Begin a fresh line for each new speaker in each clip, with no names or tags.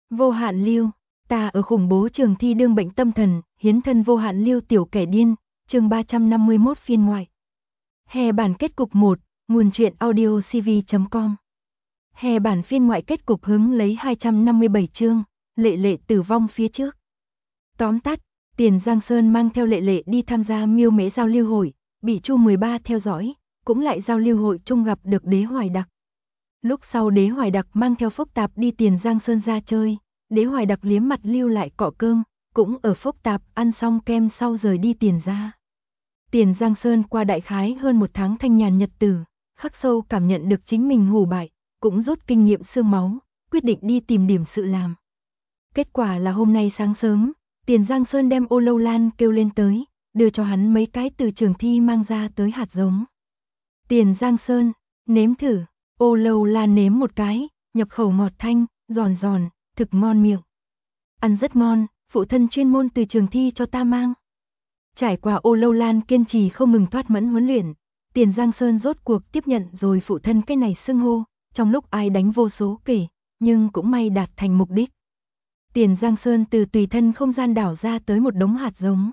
Vô hạn lưu, ta ở khủng bố trường thi đương bệnh tâm thần, hiến thân vô hạn lưu tiểu kẻ điên, chương 351 phiên ngoại. Hè bản kết cục 1, nguồn truyện audio cv.com. Hè bản phiên ngoại kết cục hứng lấy 257 chương, Lệ Lệ tử vong phía trước. Tóm tắt, Tiền Giang Sơn mang theo Lệ Lệ đi tham gia miêu mễ giao lưu hội, bị Chu 13 theo dõi, cũng lại giao lưu hội chung gặp được Đế Hoài Đặc. Lúc sau Đế Hoài Đặc mang theo Phúc Tạp đi Tiền Giang Sơn ra chơi, Đế Hoài Đặc liếm mặt lưu lại cọ cơm, cũng ở Phúc Tạp ăn xong kem sau rời đi Tiền ra. Tiền Giang Sơn qua đại khái hơn một tháng thanh nhàn nhật tử, khắc sâu cảm nhận được chính mình hủ bại, cũng rút kinh nghiệm xương máu, quyết định đi tìm điểm sự làm. Kết quả là hôm nay sáng sớm, Tiền Giang Sơn đem Ô Lâu Lan kêu lên tới, đưa cho hắn mấy cái từ trường thi mang ra tới hạt giống. Tiền Giang Sơn, nếm thử. Ô Lâu Lan nếm một cái, nhập khẩu ngọt thanh, giòn giòn, thực ngon miệng. Ăn rất ngon, phụ thân chuyên môn từ trường thi cho ta mang. Trải qua Ô Lâu Lan kiên trì không ngừng thoát mẫn huấn luyện, Tiền Giang Sơn rốt cuộc tiếp nhận rồi phụ thân cái này xưng hô, trong lúc ai đánh vô số kể, nhưng cũng may đạt thành mục đích. Tiền Giang Sơn từ tùy thân không gian đảo ra tới một đống hạt giống.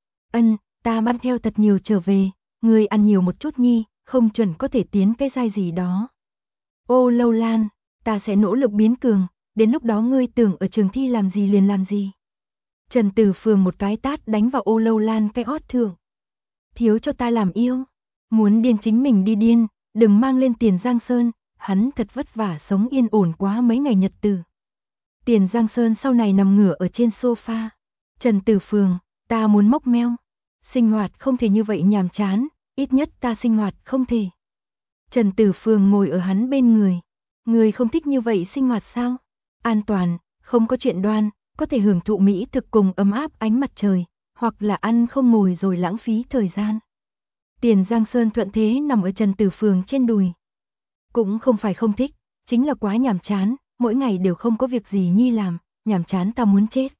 Ta mang theo thật nhiều trở về, người ăn nhiều một chút nhi, không chuẩn có thể tiến cái giai gì đó. Ô Lâu Lan, ta sẽ nỗ lực biến cường, đến lúc đó ngươi tưởng ở trường thi làm gì liền làm gì. Trần Tử Phường một cái tát đánh vào Ô Lâu Lan cái ót thượng. Thiếu cho ta làm yêu, muốn điên chính mình đi điên, đừng mang lên Tiền Giang Sơn, hắn thật vất vả sống yên ổn quá mấy ngày nhật tử. Tiền Giang Sơn sau này nằm ngửa ở trên sofa. Trần Tử Phường, ta muốn móc meo. Sinh hoạt không thể như vậy nhàm chán, ít nhất ta sinh hoạt không thể. Trần Tử Phường ngồi ở hắn bên người. Người không thích như vậy sinh hoạt sao? An toàn, không có chuyện đoan, có thể hưởng thụ mỹ thực cùng ấm áp ánh mặt trời, hoặc là ăn không ngồi rồi lãng phí thời gian. Tiền Giang Sơn thuận thế nằm ở Trần Tử Phường trên đùi. Cũng không phải không thích, chính là quá nhàm chán, mỗi ngày đều không có việc gì nhi làm, nhàm chán ta muốn chết.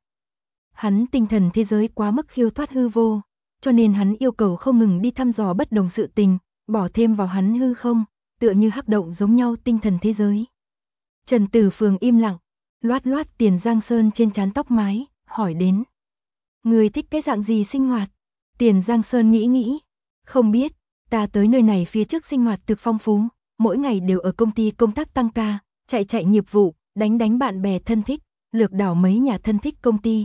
Hắn tinh thần thế giới quá mức khiêu thoát hư vô, cho nên hắn yêu cầu không ngừng đi thăm dò bất đồng sự tình, bỏ thêm vào hắn hư không, tựa như hắc động giống nhau tinh thần thế giới. Trần Tử Phường im lặng, loát loát Tiền Giang Sơn trên trán tóc mái, hỏi đến. Người thích cái dạng gì sinh hoạt? Tiền Giang Sơn nghĩ, không biết, ta tới nơi này phía trước sinh hoạt thực phong phú, mỗi ngày đều ở công ty công tác tăng ca, chạy nghiệp vụ, đánh bạn bè thân thích, lược đảo mấy nhà thân thích công ty.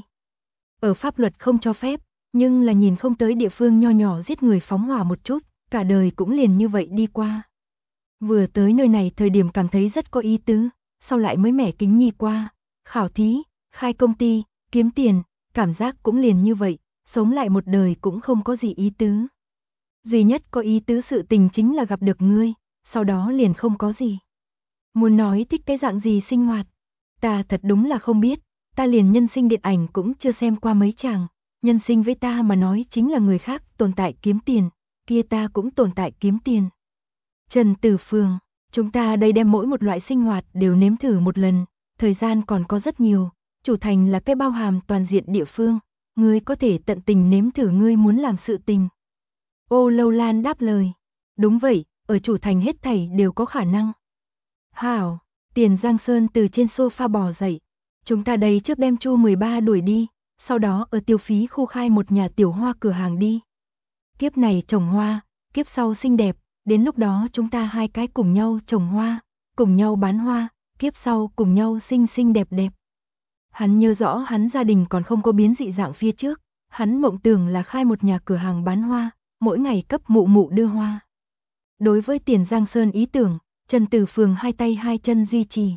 Ở pháp luật không cho phép, nhưng là nhìn không tới địa phương nho nhỏ giết người phóng hỏa một chút, cả đời cũng liền như vậy đi qua. Vừa tới nơi này thời điểm cảm thấy rất có ý tứ, sau lại mới mẻ kính nhi qua, khảo thí, khai công ty, kiếm tiền, cảm giác cũng liền như vậy, sống lại một đời cũng không có gì ý tứ. Duy nhất có ý tứ sự tình chính là gặp được ngươi, sau đó liền không có gì. Muốn nói thích cái dạng gì sinh hoạt, ta thật đúng là không biết, ta liền nhân sinh điện ảnh cũng chưa xem qua mấy chàng, nhân sinh với ta mà nói chính là người khác tồn tại kiếm tiền, kia ta cũng tồn tại kiếm tiền. Trần Tử Phường, chúng ta đây đem mỗi một loại sinh hoạt đều nếm thử một lần, thời gian còn có rất nhiều, chủ thành là cái bao hàm toàn diện địa phương, ngươi có thể tận tình nếm thử ngươi muốn làm sự tình. Ô Lâu Lan đáp lời, đúng vậy, ở chủ thành hết thảy đều có khả năng. Hảo, Tiền Giang Sơn từ trên sofa bò dậy, chúng ta đây trước đem Chu 13 đuổi đi, sau đó ở tiêu phí khu khai một nhà tiểu hoa cửa hàng đi. Kiếp này trồng hoa, kiếp sau xinh đẹp, đến lúc đó chúng ta hai cái cùng nhau trồng hoa, cùng nhau bán hoa, kiếp sau cùng nhau xinh xinh đẹp đẹp. Hắn nhớ rõ hắn gia đình còn không có biến dị dạng phía trước, hắn mộng tưởng là khai một nhà cửa hàng bán hoa, mỗi ngày cấp mụ mụ đưa hoa. Đối với Tiền Giang Sơn ý tưởng, Trần Tử Phường hai tay hai chân duy trì.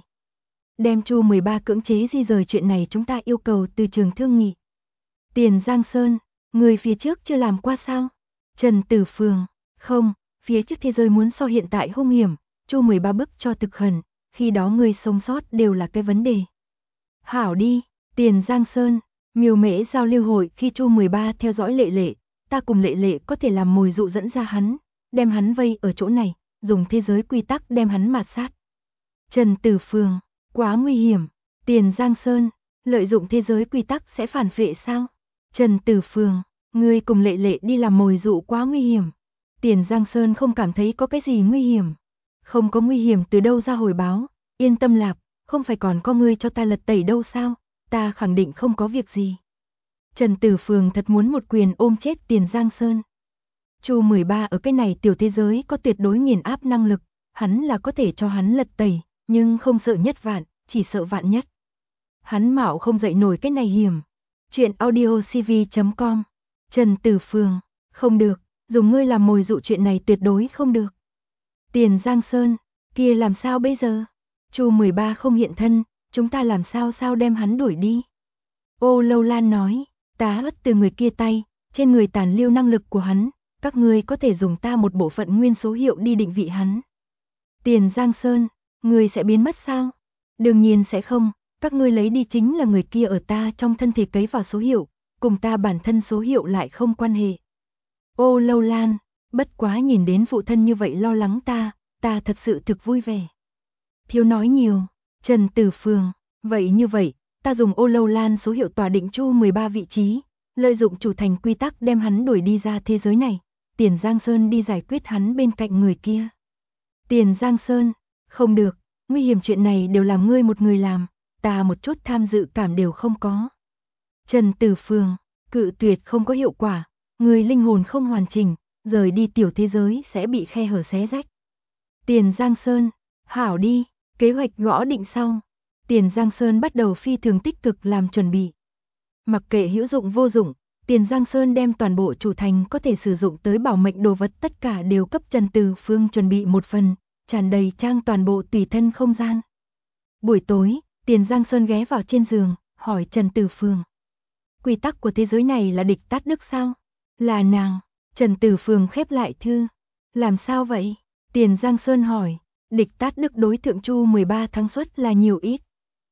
Đem Chu 13 cưỡng chế di rời chuyện này chúng ta yêu cầu từ trường thương nghị. Tiền Giang Sơn, người phía trước chưa làm qua sao? Trần Tử Phường, không, phía trước thế giới muốn so hiện tại hung hiểm, Chu 13 bức cho thực hẩn, khi đó người sống sót đều là cái vấn đề. Hảo đi, Tiền Giang Sơn, miêu mễ giao lưu hội khi Chu 13 theo dõi Lệ Lệ, ta cùng Lệ Lệ có thể làm mồi dụ dẫn ra hắn, đem hắn vây ở chỗ này, dùng thế giới quy tắc đem hắn mạt sát. Trần Tử Phường, quá nguy hiểm. Tiền Giang Sơn, lợi dụng thế giới quy tắc sẽ phản vệ sao? Trần Tử Phường, ngươi cùng Lệ Lệ đi làm mồi dụ quá nguy hiểm. Tiền Giang Sơn không cảm thấy có cái gì nguy hiểm. Không có nguy hiểm từ đâu ra hồi báo, yên tâm lạp, không phải còn có ngươi cho ta lật tẩy đâu sao, ta khẳng định không có việc gì. Trần Tử Phường thật muốn một quyền ôm chết Tiền Giang Sơn. Chu 13 ở cái này tiểu thế giới có tuyệt đối nghiền áp năng lực, hắn là có thể cho hắn lật tẩy, nhưng không sợ nhất vạn, chỉ sợ vạn nhất. Hắn mạo không dậy nổi cái này hiểm. Chuyện audio cv.com. Trần Tử Phường, không được, dùng ngươi làm mồi dụ, chuyện này tuyệt đối không được. Tiền Giang Sơn, kia làm sao bây giờ? Chu 13 không hiện thân, chúng ta làm sao đem hắn đuổi đi? Ô Lâu Lan nói, ta ất từ người kia tay, trên người tàn lưu năng lực của hắn, các ngươi có thể dùng ta một bộ phận nguyên số hiệu đi định vị hắn. Tiền Giang Sơn, ngươi sẽ biến mất sao? Đương nhiên sẽ không, các ngươi lấy đi chính là người kia ở ta trong thân thể cấy vào số hiệu, cùng ta bản thân số hiệu lại không quan hệ. Ô Lâu Lan, bất quá nhìn đến phụ thân như vậy lo lắng ta thật sự thực vui vẻ. Thiếu nói nhiều, Trần Tử Phường, vậy như vậy, ta dùng Ô Lâu Lan số hiệu tỏa định Chu 13 vị trí, lợi dụng chủ thành quy tắc đem hắn đuổi đi ra thế giới này, Tiền Giang Sơn đi giải quyết hắn bên cạnh người kia. Tiền Giang Sơn, không được, nguy hiểm chuyện này đều làm ngươi một người làm, ta một chút tham dự cảm đều không có. Trần Tử Phường, cự tuyệt không có hiệu quả, người linh hồn không hoàn chỉnh, rời đi tiểu thế giới sẽ bị khe hở xé rách. Tiền Giang Sơn, hảo đi, kế hoạch gõ định sau. Tiền Giang Sơn bắt đầu phi thường tích cực làm chuẩn bị. Mặc kệ hữu dụng vô dụng, Tiền Giang Sơn đem toàn bộ chủ thành có thể sử dụng tới bảo mệnh đồ vật tất cả đều cấp Trần Tử Phường chuẩn bị một phần, tràn đầy trang toàn bộ tùy thân không gian. Buổi tối, Tiền Giang Sơn ghé vào trên giường, hỏi Trần Tử Phường. Quy tắc của thế giới này là địch Tát Đức sao? Là nàng. Trần Tử Phường khép lại thư. Làm sao vậy? Tiền Giang Sơn hỏi. Địch Tát Đức đối thượng Chu 13 thắng suất là nhiều ít.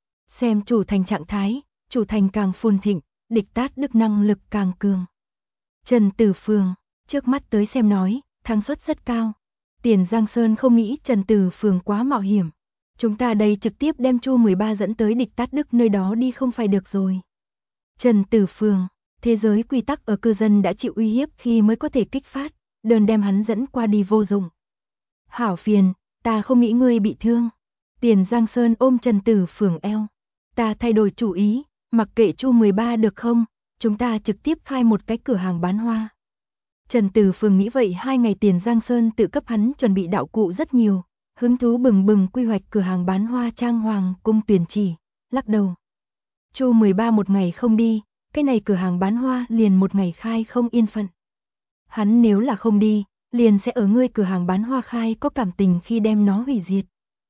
Xem chủ thành trạng thái, chủ thành càng phồn thịnh, địch Tát Đức năng lực càng cường. Trần Tử Phường, trước mắt tới xem nói, thắng suất rất cao. Tiền Giang Sơn không nghĩ Trần Tử Phường quá mạo hiểm. Chúng ta đây trực tiếp đem Chu 13 dẫn tới địch Tát Đức nơi đó đi không phải được rồi. Trần Tử Phường, thế giới quy tắc ở cư dân đã chịu uy hiếp khi mới có thể kích phát, đơn đem hắn dẫn qua đi vô dụng. Hảo phiền, ta không nghĩ ngươi bị thương. Tiền Giang Sơn ôm Trần Tử Phường eo. Ta thay đổi chủ ý, mặc kệ Chu 13 được không, chúng ta trực tiếp khai một cái cửa hàng bán hoa. Trần Tử Phường nghĩ vậy 2 ngày Tiền Giang Sơn tự cấp hắn chuẩn bị đạo cụ rất nhiều, hứng thú bừng bừng quy hoạch cửa hàng bán hoa trang hoàng cung tuyển chỉ, lắc đầu. Chu 13 một ngày không đi, cái này cửa hàng bán hoa liền một ngày khai không yên phận. Hắn nếu là không đi, liền sẽ ở ngươi cửa hàng bán hoa khai có cảm tình khi đem nó hủy diệt.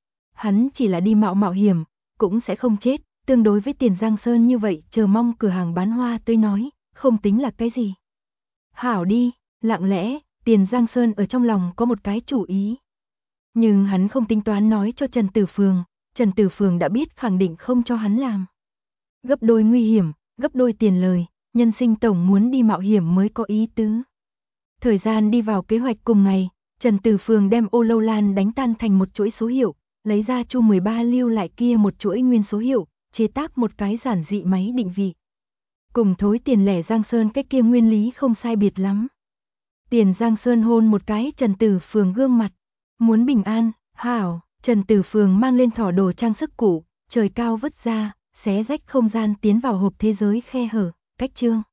Hắn chỉ là đi mạo hiểm, cũng sẽ không chết, tương đối với Tiền Giang Sơn như vậy chờ mong cửa hàng bán hoa tới nói, không tính là cái gì. Hảo đi, lặng lẽ, Tiền Giang Sơn ở trong lòng có một cái chủ ý. Nhưng hắn không tính toán nói cho Trần Tử Phường, Trần Tử Phường đã biết khẳng định không cho hắn làm. Gấp đôi nguy hiểm, gấp đôi tiền lời, nhân sinh tổng muốn đi mạo hiểm mới có ý tứ. Thời gian đi vào kế hoạch cùng ngày, Trần Tử Phường đem Ô Lâu Lan đánh tan thành một chuỗi số hiệu, lấy ra Chu 13 lưu lại kia một chuỗi nguyên số hiệu, chế tác một cái giản dị máy định vị. Cùng thối tiền lẻ Giang Sơn cái kia nguyên lý không sai biệt lắm. Tiền Giang Sơn hôn một cái Trần Tử Phường gương mặt, muốn bình an, hảo, Trần Tử Phường mang lên thỏ đồ trang sức cũ, trời cao vứt ra, xé rách không gian tiến vào hộp thế giới khe hở, cách chương.